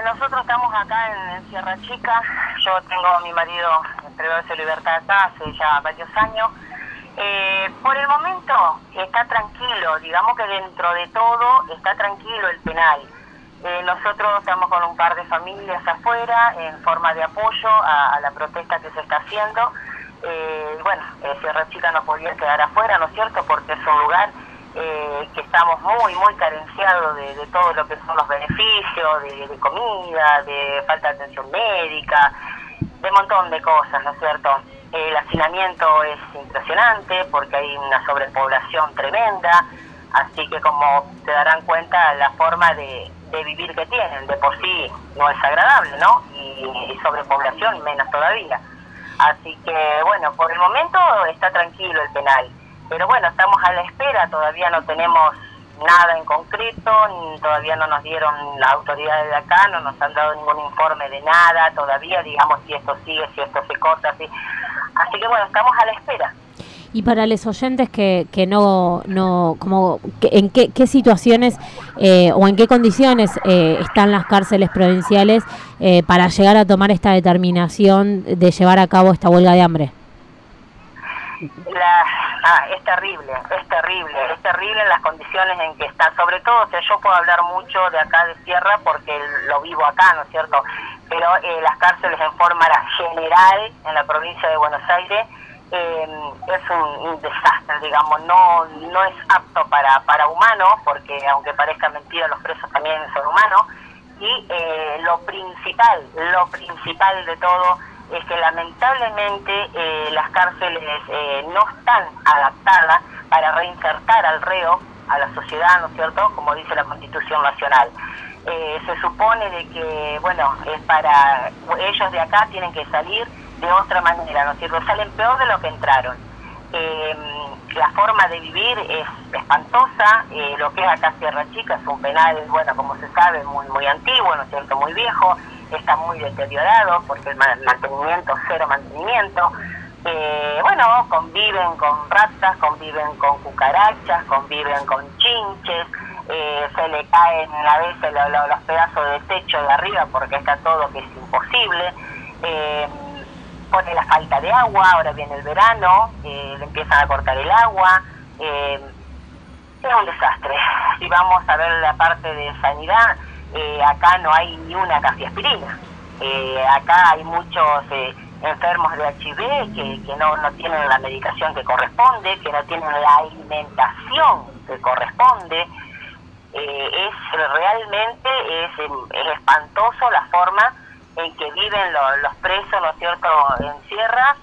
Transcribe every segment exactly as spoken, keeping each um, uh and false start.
nosotros estamos acá en, en Sierra Chica. Yo tengo a mi marido en privado de libertad acá hace ya varios años. Eh, por el momento está tranquilo, digamos que dentro de todo está tranquilo el penal. Eh, nosotros estamos con un par de familias afuera en forma de apoyo a, a la protesta que se está haciendo. Eh, bueno, eh, Sierra Chica no podía quedar afuera, ¿no es cierto?, porque es un lugar eh, que estamos muy, muy carenciados de, de todo lo que son los beneficios, de, de comida, de falta de atención médica, de un montón de cosas, ¿no es cierto? El hacinamiento es impresionante porque hay una sobrepoblación tremenda, así que como se darán cuenta, la forma de, de vivir que tienen de por sí no es agradable, ¿no? Y, y sobrepoblación menos todavía. Así que, bueno, por el momento está tranquilo el penal. Pero bueno, estamos a la espera, todavía no tenemos nada en concreto, ni todavía no nos dieron las autoridades de acá, no nos han dado ningún informe de nada, todavía, digamos, si esto sigue, si esto se corta, así. Así que bueno, estamos a la espera. Y para los oyentes que, que no, no como que, ¿en qué, qué situaciones eh, o en qué condiciones eh, están las cárceles provinciales eh, para llegar a tomar esta determinación de llevar a cabo esta huelga de hambre? La, ah, es terrible, es terrible, es terrible en las condiciones en que están, sobre todo, o sea, yo puedo hablar mucho de acá de Sierra porque lo vivo acá, ¿no es cierto? Pero eh, las cárceles en forma general en la provincia de Buenos Aires eh, es un, un desastre, digamos, no no es apto para, para humanos, porque aunque parezca mentira, los presos también son humanos, y eh, lo principal, lo principal de todo es que lamentablemente eh, las cárceles eh, no están adaptadas para reinsertar al reo a la sociedad, ¿no es cierto?, como dice la Constitución Nacional. Eh, se supone de que, bueno, es para ellos de acá tienen que salir de otra manera, ¿no es cierto?, salen peor de lo que entraron. Eh, la forma de vivir es espantosa, eh, lo que es acá Sierra Chica es un penal, bueno, como se sabe, muy muy antiguo, ¿no es cierto?, muy viejo, está muy deteriorado porque el mantenimiento, cero mantenimiento. Eh, bueno, conviven con ratas, conviven con cucarachas, conviven con chinches, eh, se le caen a veces lo, lo, los pedazos de techo de arriba porque está todo que es imposible. Eh, pone la falta de agua, ahora viene el verano, eh, le empiezan a cortar el agua, eh, es un desastre. Si vamos a ver la parte de sanidad, eh, acá no hay ni una cafeaspirina, eh, acá hay muchos eh, enfermos de H I V que, que no, no tienen la medicación que corresponde, que no tienen la alimentación que corresponde. Eh, es realmente es, es espantoso la forma en que viven los, los presos, ¿no es cierto?, en Sierra,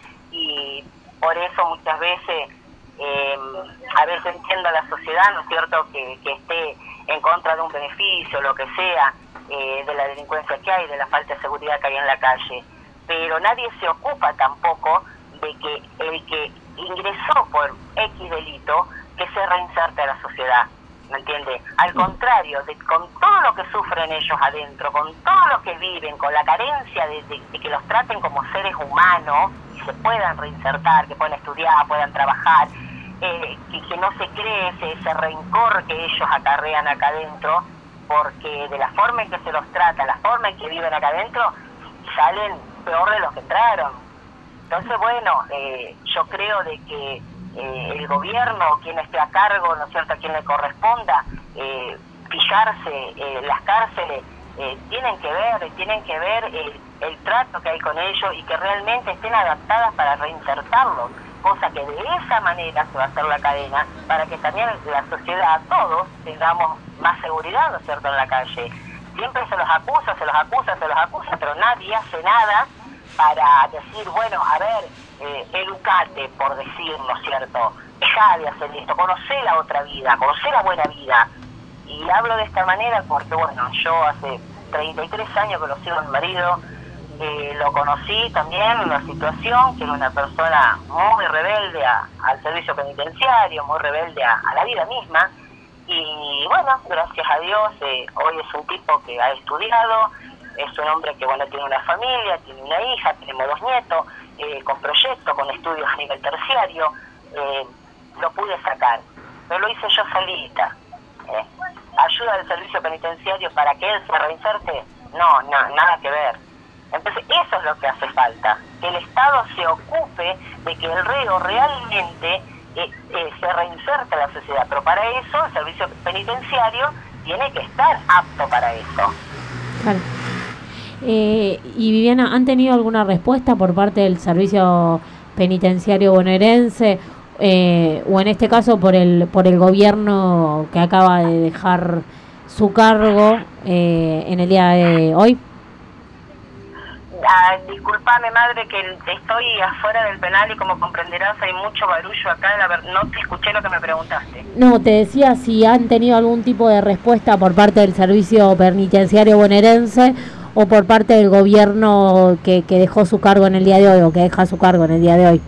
y por eso muchas veces, eh, a veces entiendo a la sociedad, ¿no es cierto?, que, que esté en contra de un beneficio, lo que sea, eh, de la delincuencia que hay, de la falta de seguridad que hay en la calle, pero nadie se ocupa tampoco de que el que ingresó por X delito, que se reinserte a la sociedad, ¿me entiende? Al contrario, de, con todo lo que sufren ellos adentro, con todo lo que viven, con la carencia de, de, de que los traten como seres humanos y se puedan reinsertar, que puedan estudiar, puedan trabajar, eh, que, que no se cree ese, ese rencor que ellos acarrean acá adentro, porque de la forma en que se los trata, la forma en que viven acá adentro, salen peor de los que entraron. Entonces, bueno, eh, yo creo de que Eh, el gobierno, quien esté a cargo, ¿no es cierto?, a quien le corresponda eh, fijarse eh, las cárceles, eh, tienen que ver, tienen que ver el, el trato que hay con ellos y que realmente estén adaptadas para reinsertarlos, cosa que de esa manera se va a hacer la cadena, para que también la sociedad, todos, tengamos más seguridad, ¿no es cierto?, en la calle. Siempre se los acusa, se los acusa, se los acusa, pero nadie hace nada para decir, bueno, a ver, eh, educate, por decir, ¿no es cierto? Deja de hacer esto, conoce la otra vida, conoce la buena vida. Y hablo de esta manera porque, bueno, yo hace treinta y tres años conocí a mi marido, eh, lo conocí también en una situación que era una persona muy rebelde a, al servicio penitenciario, muy rebelde a, a la vida misma. Y bueno, gracias a Dios, eh, hoy es un tipo que ha estudiado, es un hombre que, bueno, tiene una familia, tiene una hija, tenemos dos nietos, eh, con proyectos, con estudios a nivel terciario, eh, lo pude sacar, pero lo hice yo solita. Eh. Ayuda del servicio penitenciario para que él se reinserte, no, no, nada que ver. Entonces eso es lo que hace falta, que el Estado se ocupe de que el reo realmente eh, eh, se reinserte a la sociedad, pero para eso el servicio penitenciario tiene que estar apto para eso. Claro. Eh, y Viviana, ¿han tenido alguna respuesta por parte del servicio penitenciario bonaerense eh, o en este caso por el por el gobierno que acaba de dejar su cargo eh, en el día de hoy? Ah, disculpame, madre, que estoy afuera del penal y como comprenderás hay mucho barullo acá, la ver, no te escuché lo que me preguntaste. No, te decía si han tenido algún tipo de respuesta por parte del servicio penitenciario bonaerense o por parte del gobierno que, que dejó su cargo en el día de hoy o que deja su cargo en el día de hoy.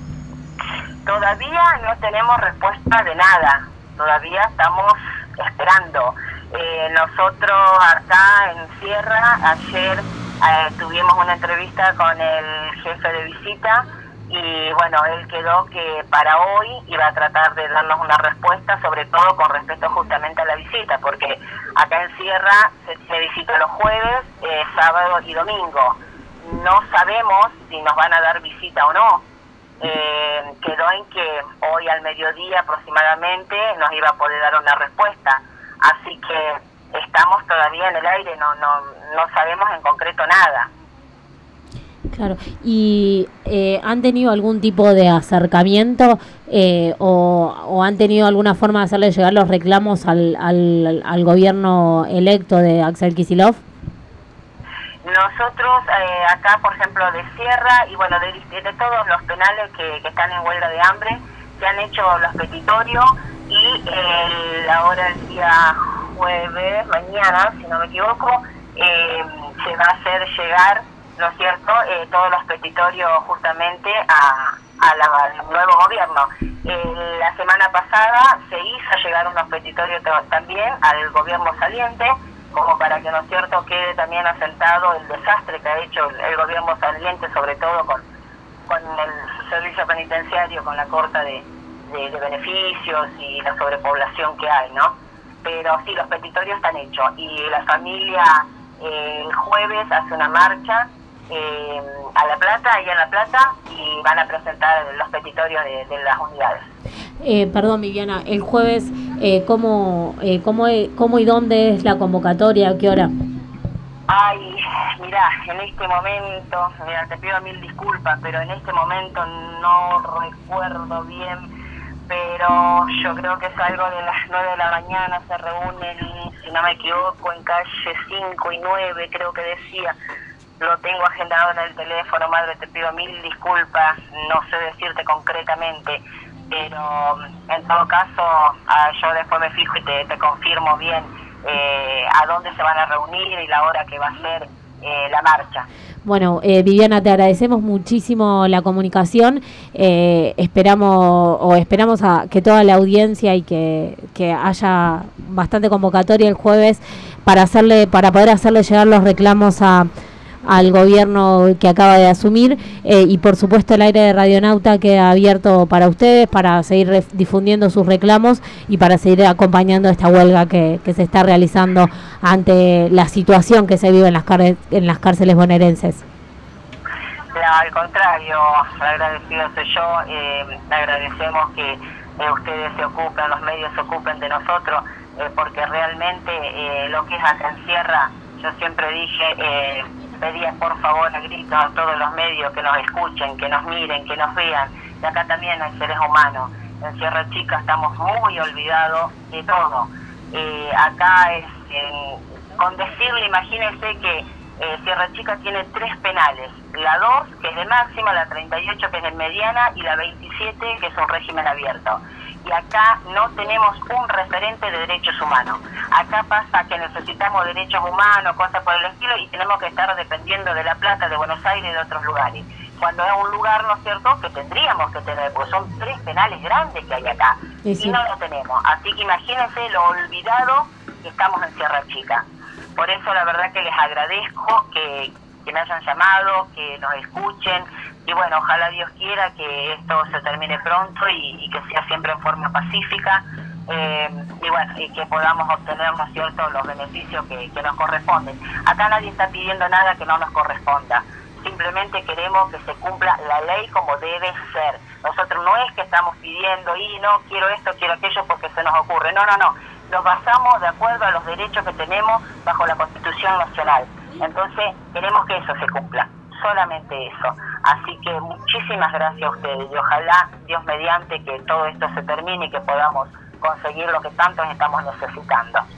Todavía no tenemos respuesta de nada, todavía estamos esperando. Eh, nosotros acá en Sierra, ayer eh, tuvimos una entrevista con el jefe de visita y bueno, él quedó que para hoy iba a tratar de darnos una respuesta, sobre todo con respecto justamente a la visita, porque acá en Sierra se tiene visita los jueves, eh, sábado y domingo. No sabemos si nos van a dar visita o no. Eh, quedó en que hoy al mediodía aproximadamente nos iba a poder dar una respuesta, así que estamos todavía en el aire, no no no sabemos en concreto nada. Claro, ¿y eh, han tenido algún tipo de acercamiento eh, o, o han tenido alguna forma de hacerle llegar los reclamos al, al, al gobierno electo de Axel Kicillof? Nosotros eh, acá, por ejemplo, de Sierra y bueno, de, de todos los penales que, que están en huelga de hambre, se han hecho los petitorios y el, ahora el día jueves, mañana, si no me equivoco, eh, se va a hacer llegar, ¿no es cierto?, eh, todos los petitorios justamente a, a la, al nuevo gobierno. Eh, la semana pasada se hizo llegar unos petitorios también al gobierno saliente, como para que, ¿no es cierto?, quede también asentado el desastre que ha hecho el, el gobierno saliente, sobre todo con, con el servicio penitenciario, con la corta de, de, de beneficios y la sobrepoblación que hay, ¿no? Pero sí, los petitorios están hechos y la familia eh, el jueves hace una marcha eh, a La Plata, allá en La Plata, y van a presentar los petitorios de, de las unidades. Eh, perdón, Viviana, el jueves, eh, ¿cómo, eh, cómo, ¿cómo y dónde es la convocatoria? ¿A qué hora? Ay, mirá, en este momento, mira, te pido mil disculpas, pero en este momento no recuerdo bien, pero yo creo que es algo de las nueve de la mañana, se reúnen, si no me equivoco, en calle cinco y nueve, creo que decía. Lo tengo agendado en el teléfono, madre, te pido mil disculpas, no sé decirte concretamente, pero en todo caso ah, yo después me fijo y te, te confirmo bien eh, a dónde se van a reunir y la hora que va a ser eh, la marcha. Bueno, eh, Viviana, te agradecemos muchísimo la comunicación, eh, esperamos o esperamos a que toda la audiencia y que, que haya bastante convocatoria el jueves para hacerle para poder hacerle llegar los reclamos a al gobierno que acaba de asumir eh, y por supuesto el aire de Radionauta queda abierto para ustedes, para seguir difundiendo sus reclamos y para seguir acompañando esta huelga que, que se está realizando ante la situación que se vive en las, en las cárceles bonaerenses. No, al contrario, agradecido soy yo, eh, agradecemos que eh, ustedes se ocupen, los medios se ocupen de nosotros, eh, porque realmente eh, lo que es acá en Sierra, yo siempre dije, eh, pedía por favor a gritos a todos los medios que nos escuchen, que nos miren, que nos vean, y acá también hay seres humanos. En Sierra Chica estamos muy olvidados de todo. Eh, acá es, eh, con decirle, imagínense que eh, Sierra Chica tiene tres penales, la dos que es de máxima, la treinta y ocho que es de mediana y la veintisiete que es un régimen abierto. Y acá no tenemos un referente de derechos humanos. Acá pasa que necesitamos derechos humanos, cosas por el estilo, y tenemos que estar dependiendo de La Plata, de Buenos Aires y de otros lugares. Cuando es un lugar, ¿no es cierto?, que tendríamos que tener, porque son tres penales grandes que hay acá, sí, sí. Y no lo tenemos. Así que imagínense lo olvidado que estamos en Sierra Chica. Por eso la verdad que les agradezco que, que me hayan llamado, que nos escuchen, y bueno, ojalá Dios quiera que esto se termine pronto y, y que sea siempre en forma pacífica, eh, y bueno, y que podamos obtener, ¿no es cierto?, los beneficios que, que nos corresponden. Acá nadie está pidiendo nada que no nos corresponda. Simplemente queremos que se cumpla la ley como debe ser. Nosotros no es que estamos pidiendo, y no, quiero esto, quiero aquello porque se nos ocurre. No, no, no. Nos basamos de acuerdo a los derechos que tenemos bajo la Constitución Nacional. Entonces, queremos que eso se cumpla. Solamente eso. Así que muchísimas gracias a ustedes. Y ojalá, Dios mediante, que todo esto se termine y que podamos conseguir lo que tanto estamos necesitando.